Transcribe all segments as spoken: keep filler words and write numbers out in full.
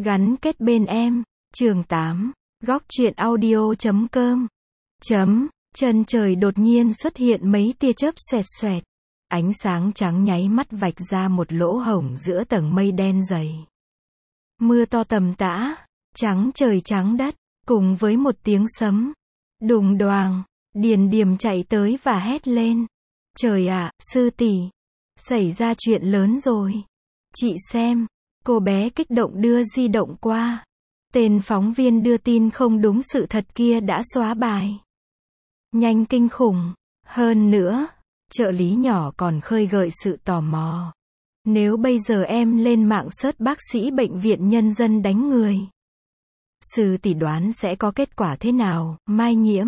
Gắn kết bên em. Chương tám. Góc truyện audio chấm com. Chấm. Chân trời đột nhiên xuất hiện mấy tia chớp xoẹt xoẹt. Ánh sáng trắng nháy mắt vạch ra một lỗ hổng giữa tầng mây đen dày. Mưa to tầm tã, trắng trời trắng đất, cùng với một tiếng sấm. Đùng đoàng, Điền Điềm chạy tới và hét lên. Trời ạ, sư tỷ, xảy ra chuyện lớn rồi. Chị xem. Cô bé kích động đưa di động qua. Tên phóng viên đưa tin không đúng sự thật kia đã xóa bài. Nhanh kinh khủng. Hơn nữa, trợ lý nhỏ còn khơi gợi sự tò mò. Nếu bây giờ em lên mạng search bác sĩ bệnh viện nhân dân đánh người, sư tỷ đoán sẽ có kết quả thế nào? Mai Nhiễm.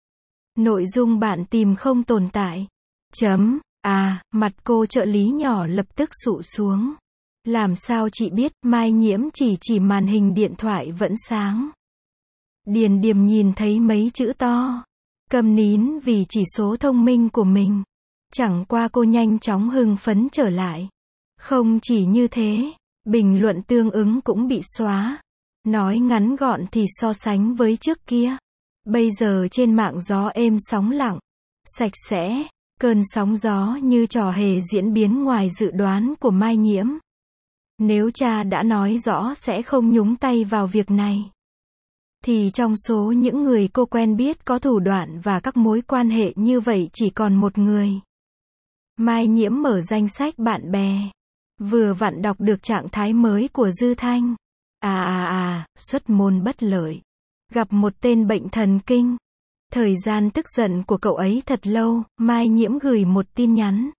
Nội dung bạn tìm không tồn tại. Chấm. À, mặt cô trợ lý nhỏ lập tức sụ xuống. Làm sao chị biết? Mai Nhiễm chỉ chỉ màn hình điện thoại vẫn sáng. Điền Điềm nhìn thấy mấy chữ to. Câm nín vì chỉ số thông minh của mình. Chẳng qua cô nhanh chóng hưng phấn trở lại. Không chỉ như thế, bình luận tương ứng cũng bị xóa. Nói ngắn gọn thì so sánh với trước kia, bây giờ trên mạng gió êm sóng lặng, sạch sẽ, cơn sóng gió như trò hề diễn biến ngoài dự đoán của Mai Nhiễm. Nếu cha đã nói rõ sẽ không nhúng tay vào việc này, thì trong số những người cô quen biết có thủ đoạn và các mối quan hệ như vậy chỉ còn một người. Mai Nhiễm mở danh sách bạn bè. Vừa vặn đọc được trạng thái mới của Dư Thanh. À à à, xuất môn bất lợi. Gặp một tên bệnh thần kinh. Thời gian tức giận của cậu ấy thật lâu, Mai Nhiễm gửi một tin nhắn.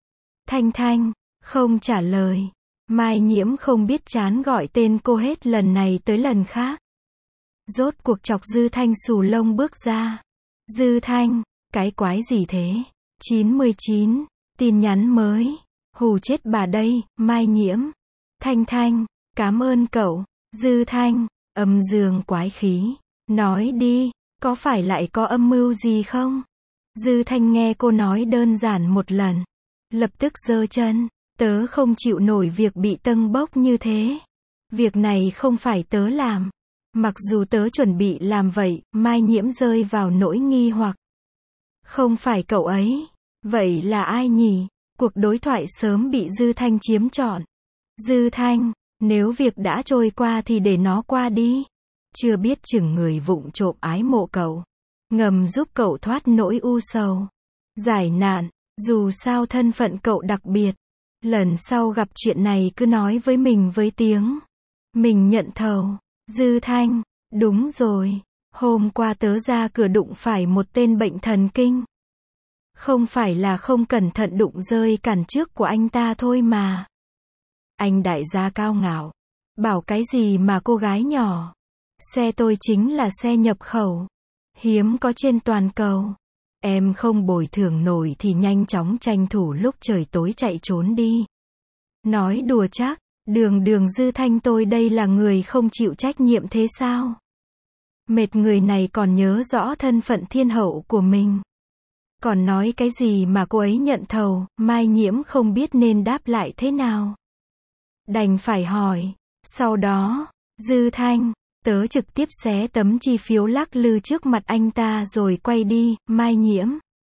Thanh Thanh, không trả lời. Mai Nhiễm không biết chán gọi tên cô hết lần này tới lần khác. Rốt cuộc chọc Dư Thanh xù lông bước ra. Dư Thanh, cái quái gì thế? chín mươi chín, tin nhắn mới. Hù chết bà đây, Mai Nhiễm. Thanh Thanh, cảm ơn cậu. Dư Thanh, âm dương quái khí. Nói đi, có phải lại có âm mưu gì không? Dư Thanh nghe cô nói đơn giản một lần, lập tức giơ chân. Tớ không chịu nổi việc bị tâng bốc như thế. Việc này không phải tớ làm. Mặc dù tớ chuẩn bị làm vậy, Mai Nhiễm rơi vào nỗi nghi hoặc. Không phải cậu ấy. Vậy là ai nhỉ? Cuộc đối thoại sớm bị Dư Thanh chiếm trọn. Dư Thanh, nếu việc đã trôi qua thì để nó qua đi. Chưa biết chừng người vụng trộm ái mộ cậu, ngầm giúp cậu thoát nỗi u sầu, giải nạn. Dù sao thân phận cậu đặc biệt. Lần sau gặp chuyện này cứ nói với mình với tiếng. Mình nhận thầu. Dư Thanh, đúng rồi. Hôm qua tớ ra cửa đụng phải một tên bệnh thần kinh. Không phải là không cẩn thận đụng rơi cản trước của anh ta thôi mà. Anh đại gia cao ngạo. Bảo cái gì mà cô gái nhỏ. Xe tôi chính là xe nhập khẩu. Hiếm có trên toàn cầu. Em không bồi thường nổi thì nhanh chóng tranh thủ lúc trời tối chạy trốn đi. Nói đùa chắc, đường đường Dư Thanh tôi đây là người không chịu trách nhiệm thế sao? Mệt người này còn nhớ rõ thân phận thiên hậu của mình. Còn nói cái gì mà cô ấy nhận thầu, Mai Nhiễm không biết nên đáp lại thế nào. Đành phải hỏi. Sau đó, Dư Thanh, tớ trực tiếp xé tấm chi phiếu lắc lư trước mặt anh ta rồi quay đi. Mai Nhiễm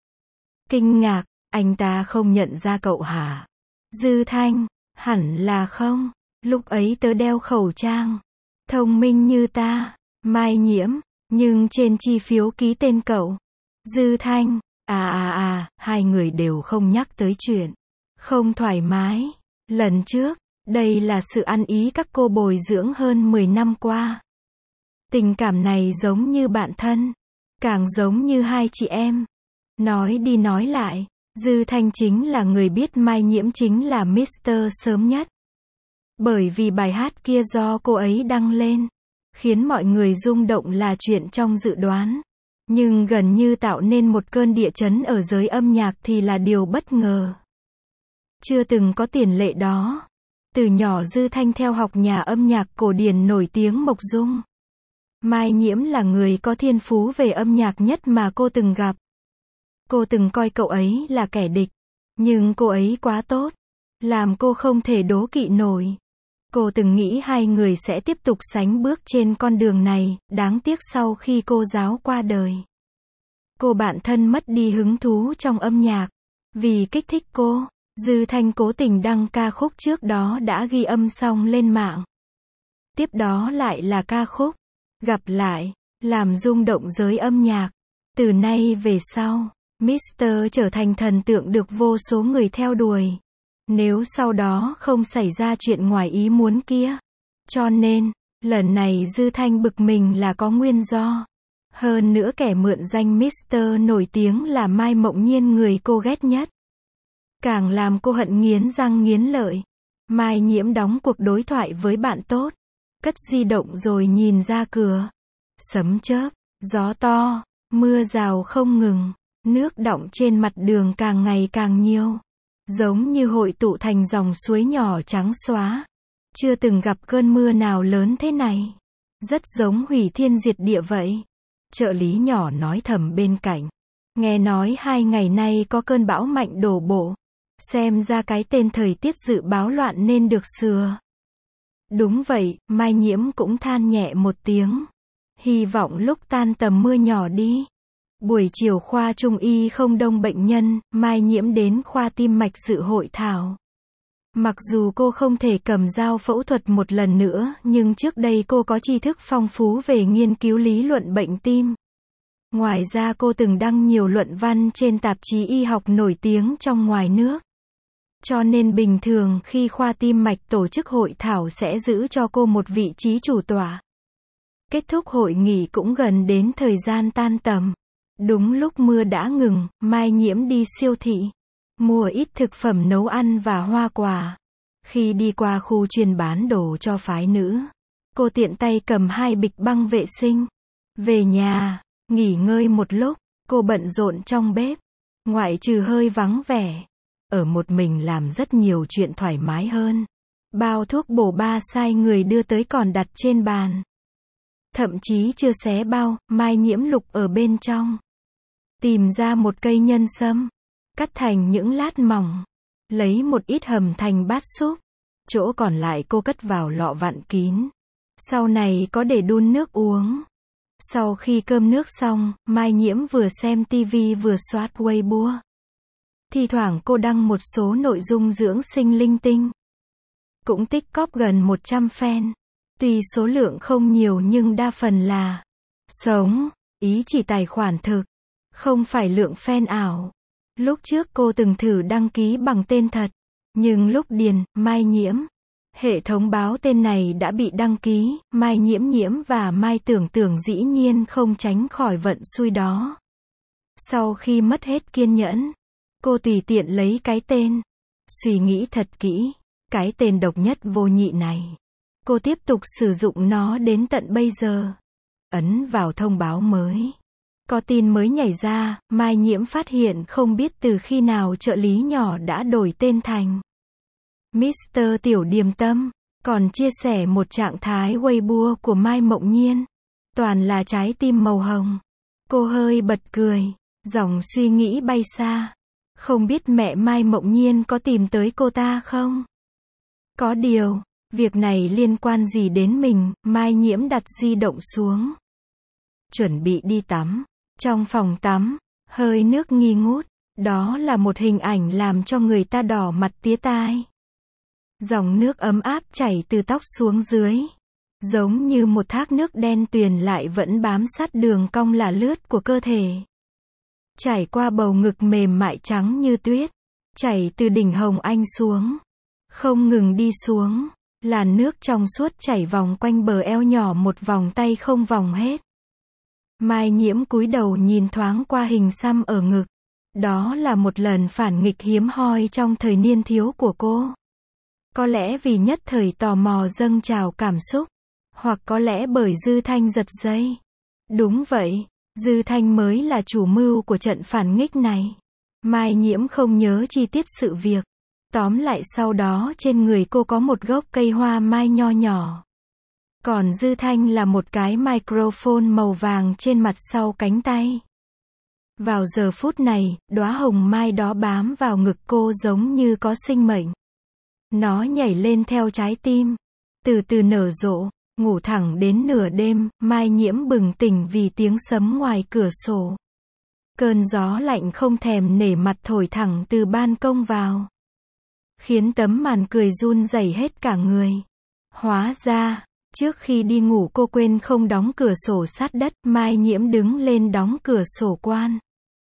kinh ngạc, anh ta không nhận ra cậu hả? Dư Thanh, hẳn là không. Lúc ấy tớ đeo khẩu trang. Thông minh như ta. Mai Nhiễm, nhưng trên chi phiếu ký tên cậu. Dư Thanh, à à à, hai người đều không nhắc tới chuyện không thoải mái lần trước. Đây là sự ăn ý các cô bồi dưỡng hơn mười năm qua. Tình cảm này giống như bạn thân, càng giống như hai chị em. Nói đi nói lại, Dư Thanh chính là người biết Mai Nhiễm chính là mít tơ sớm nhất. Bởi vì bài hát kia do cô ấy đăng lên, khiến mọi người rung động là chuyện trong dự đoán. Nhưng gần như tạo nên một cơn địa chấn ở giới âm nhạc thì là điều bất ngờ. Chưa từng có tiền lệ đó. Từ nhỏ Dư Thanh theo học nhà âm nhạc cổ điển nổi tiếng Mộc Dung. Mai Nhiễm là người có thiên phú về âm nhạc nhất mà cô từng gặp. Cô từng coi cậu ấy là kẻ địch. Nhưng cô ấy quá tốt. Làm cô không thể đố kỵ nổi. Cô từng nghĩ hai người sẽ tiếp tục sánh bước trên con đường này, đáng tiếc sau khi cô giáo qua đời. Cô bạn thân mất đi hứng thú trong âm nhạc. Vì kích thích cô, Dư Thanh cố tình đăng ca khúc trước đó đã ghi âm xong lên mạng. Tiếp đó lại là ca khúc Gặp Lại, làm rung động giới âm nhạc. Từ nay về sau, mít tơ trở thành thần tượng được vô số người theo đuổi. Nếu sau đó không xảy ra chuyện ngoài ý muốn kia. Cho nên, lần này Dư Thanh bực mình là có nguyên do. Hơn nữa kẻ mượn danh mít tơ nổi tiếng là Mai Mộng Nhiên, người cô ghét nhất. Càng làm cô hận nghiến răng nghiến lợi. Mai Nhiễm đóng cuộc đối thoại với bạn tốt. Cất di động rồi nhìn ra cửa. Sấm chớp, gió to, mưa rào không ngừng. Nước đọng trên mặt đường càng ngày càng nhiều. Giống như hội tụ thành dòng suối nhỏ trắng xóa. Chưa từng gặp cơn mưa nào lớn thế này. Rất giống hủy thiên diệt địa vậy. Trợ lý nhỏ nói thầm bên cạnh. Nghe nói hai ngày nay có cơn bão mạnh đổ bộ. Xem ra cái tên thời tiết dự báo loạn nên được sửa. Đúng vậy, Mai Nhiễm cũng than nhẹ một tiếng. Hy vọng lúc tan tầm mưa nhỏ đi. Buổi chiều khoa trung y không đông bệnh nhân, Mai Nhiễm đến khoa tim mạch dự hội thảo. Mặc dù cô không thể cầm dao phẫu thuật một lần nữa, nhưng trước đây cô có tri thức phong phú về nghiên cứu lý luận bệnh tim. Ngoài ra cô từng đăng nhiều luận văn trên tạp chí y học nổi tiếng trong ngoài nước. Cho nên bình thường khi khoa tim mạch tổ chức hội thảo sẽ giữ cho cô một vị trí chủ tọa. Kết thúc hội nghị cũng gần đến thời gian tan tầm. Đúng lúc mưa đã ngừng, Mai Nhiễm đi siêu thị. Mua ít thực phẩm nấu ăn và hoa quả. Khi đi qua khu chuyên bán đồ cho phái nữ, cô tiện tay cầm hai bịch băng vệ sinh. Về nhà, nghỉ ngơi một lúc, cô bận rộn trong bếp. Ngoại trừ hơi vắng vẻ. Ở một mình làm rất nhiều chuyện thoải mái hơn. Bao thuốc bổ ba sai người đưa tới còn đặt trên bàn. Thậm chí chưa xé bao, Mai Nhiễm lục ở bên trong. Tìm ra một cây nhân sâm. Cắt thành những lát mỏng. Lấy một ít hầm thành bát súp. Chỗ còn lại cô cất vào lọ vặn kín. Sau này có để đun nước uống. Sau khi cơm nước xong, Mai Nhiễm vừa xem tivi vừa soát Weibo. Thi thoảng cô đăng một số nội dung dưỡng sinh linh tinh. Cũng tích cóp gần một trăm fan. Tuy số lượng không nhiều nhưng đa phần là sống, ý chỉ tài khoản thực, không phải lượng fan ảo. Lúc trước cô từng thử đăng ký bằng tên thật, nhưng lúc điền Mai Nhiễm, hệ thống báo tên này đã bị đăng ký Mai Nhiễm Nhiễm và Mai Tưởng Tưởng, dĩ nhiên không tránh khỏi vận xui đó. Sau khi mất hết kiên nhẫn, cô tùy tiện lấy cái tên. Suy nghĩ thật kỹ, cái tên độc nhất vô nhị này. Cô tiếp tục sử dụng nó đến tận bây giờ. Ấn vào thông báo mới. Có tin mới nhảy ra, Mai Nhiễm phát hiện không biết từ khi nào trợ lý nhỏ đã đổi tên thành mít tơ Tiểu Điềm Tâm, còn chia sẻ một trạng thái Weibo của Mai Mộng Nhiên. Toàn là trái tim màu hồng. Cô hơi bật cười, dòng suy nghĩ bay xa. Không biết mẹ Mai Mộng Nhiên có tìm tới cô ta không? Có điều, việc này liên quan gì đến mình? Mai Nhiễm đặt di động xuống. Chuẩn bị đi tắm. Trong phòng tắm, hơi nước nghi ngút. Đó là một hình ảnh làm cho người ta đỏ mặt tía tai. Dòng nước ấm áp chảy từ tóc xuống dưới. Giống như một thác nước đen tuyền lại vẫn bám sát đường cong là lướt của cơ thể. Chảy qua bầu ngực mềm mại trắng như tuyết. Chảy từ đỉnh hồng anh xuống. Không ngừng đi xuống. Làn nước trong suốt chảy vòng quanh bờ eo nhỏ một vòng tay không vòng hết. Mai Nhiễm cúi đầu nhìn thoáng qua hình xăm ở ngực. Đó là một lần phản nghịch hiếm hoi trong thời niên thiếu của cô. Có lẽ vì nhất thời tò mò dâng trào cảm xúc. Hoặc có lẽ bởi Dư Thanh giật dây. Đúng vậy, Dư Thanh mới là chủ mưu của trận phản nghịch này. Mai Nhiễm không nhớ chi tiết sự việc. Tóm lại sau đó trên người cô có một gốc cây hoa mai nho nhỏ. Còn Dư Thanh là một cái microphone màu vàng trên mặt sau cánh tay. Vào giờ phút này, đóa hồng mai đó bám vào ngực cô giống như có sinh mệnh. Nó nhảy lên theo trái tim. từ từ nở rộ, ngủ thẳng đến nửa đêm, Mai Nhiễm bừng tỉnh vì tiếng sấm ngoài cửa sổ. Cơn gió lạnh không thèm nể mặt thổi thẳng từ ban công vào, khiến tấm màn cười run rẩy hết cả người. Hóa ra, trước khi đi ngủ cô quên không đóng cửa sổ sát đất, Mai Nhiễm đứng lên đóng cửa sổ quan.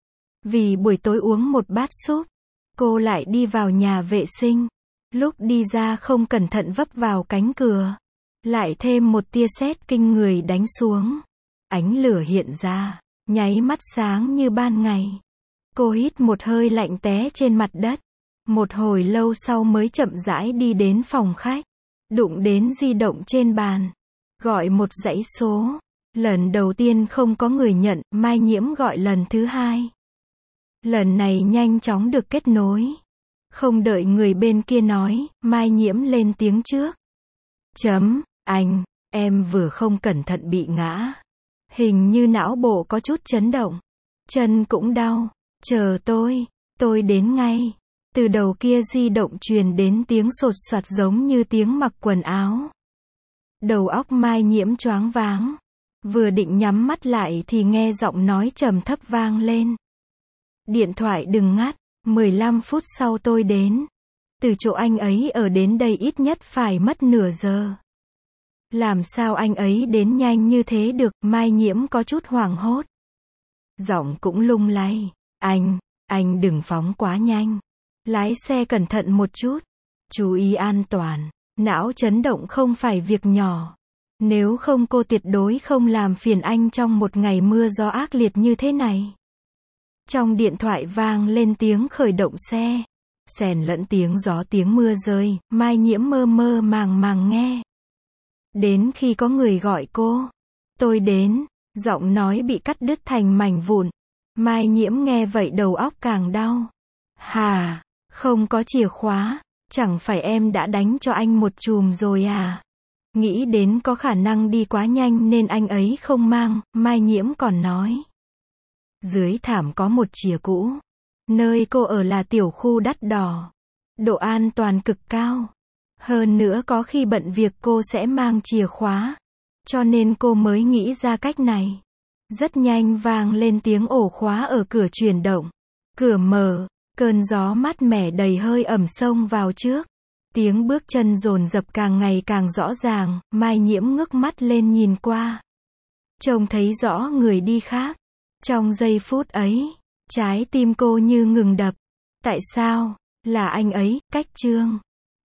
Vì buổi tối uống một bát súp, cô lại đi vào nhà vệ sinh. Lúc đi ra không cẩn thận vấp vào cánh cửa, lại thêm một tia sét kinh người đánh xuống. Ánh lửa hiện ra, nháy mắt sáng như ban ngày. Cô hít một hơi lạnh té trên mặt đất. Một hồi lâu sau mới chậm rãi đi đến phòng khách, đụng đến di động trên bàn, gọi một dãy số. Lần đầu tiên không có người nhận, Mai Nhiễm gọi lần thứ hai. Lần này nhanh chóng được kết nối. Không đợi người bên kia nói, Mai Nhiễm lên tiếng trước. Chấm, anh, em vừa không cẩn thận bị ngã. Hình như não bộ có chút chấn động. Chân cũng đau. Chờ tôi, tôi đến ngay. Từ đầu kia di động truyền đến tiếng sột soạt giống như tiếng mặc quần áo. Đầu óc Mai Nhiễm choáng váng. Vừa định nhắm mắt lại thì nghe giọng nói trầm thấp vang lên. Điện thoại đừng ngắt, mười lăm phút sau tôi đến. Từ chỗ anh ấy ở đến đây ít nhất phải mất nửa giờ. Làm sao anh ấy đến nhanh như thế được, Mai Nhiễm có chút hoảng hốt. Giọng cũng lung lay. Anh, anh đừng phóng quá nhanh. Lái xe cẩn thận một chút. Chú ý an toàn. Não chấn động không phải việc nhỏ. Nếu không cô tuyệt đối không làm phiền anh trong một ngày mưa gió ác liệt như thế này. Trong điện thoại vang lên tiếng khởi động xe. Xen lẫn tiếng gió tiếng mưa rơi, Mai Nhiễm mơ mơ màng màng nghe. Đến khi có người gọi cô. Tôi đến. Giọng nói bị cắt đứt thành mảnh vụn. Mai Nhiễm nghe vậy đầu óc càng đau. Hà, không có chìa khóa. Chẳng phải em đã đánh cho anh một chùm rồi à? Nghĩ đến có khả năng đi quá nhanh nên anh ấy không mang, Mai Nhiễm còn nói. Dưới thảm có một chìa cũ. Nơi cô ở là tiểu khu đắt đỏ. Độ an toàn cực cao. Hơn nữa có khi bận việc cô sẽ mang chìa khóa. Cho nên cô mới nghĩ ra cách này. Rất nhanh vang lên tiếng ổ khóa ở cửa chuyển động. Cửa mở, cơn gió mát mẻ đầy hơi ẩm xông vào trước. Tiếng bước chân dồn dập càng ngày càng rõ ràng, Mai Nhiễm ngước mắt lên nhìn qua. Trông thấy rõ người đi khác. Trong giây phút ấy, trái tim cô như ngừng đập. Tại sao? Là anh ấy, Cách Trương.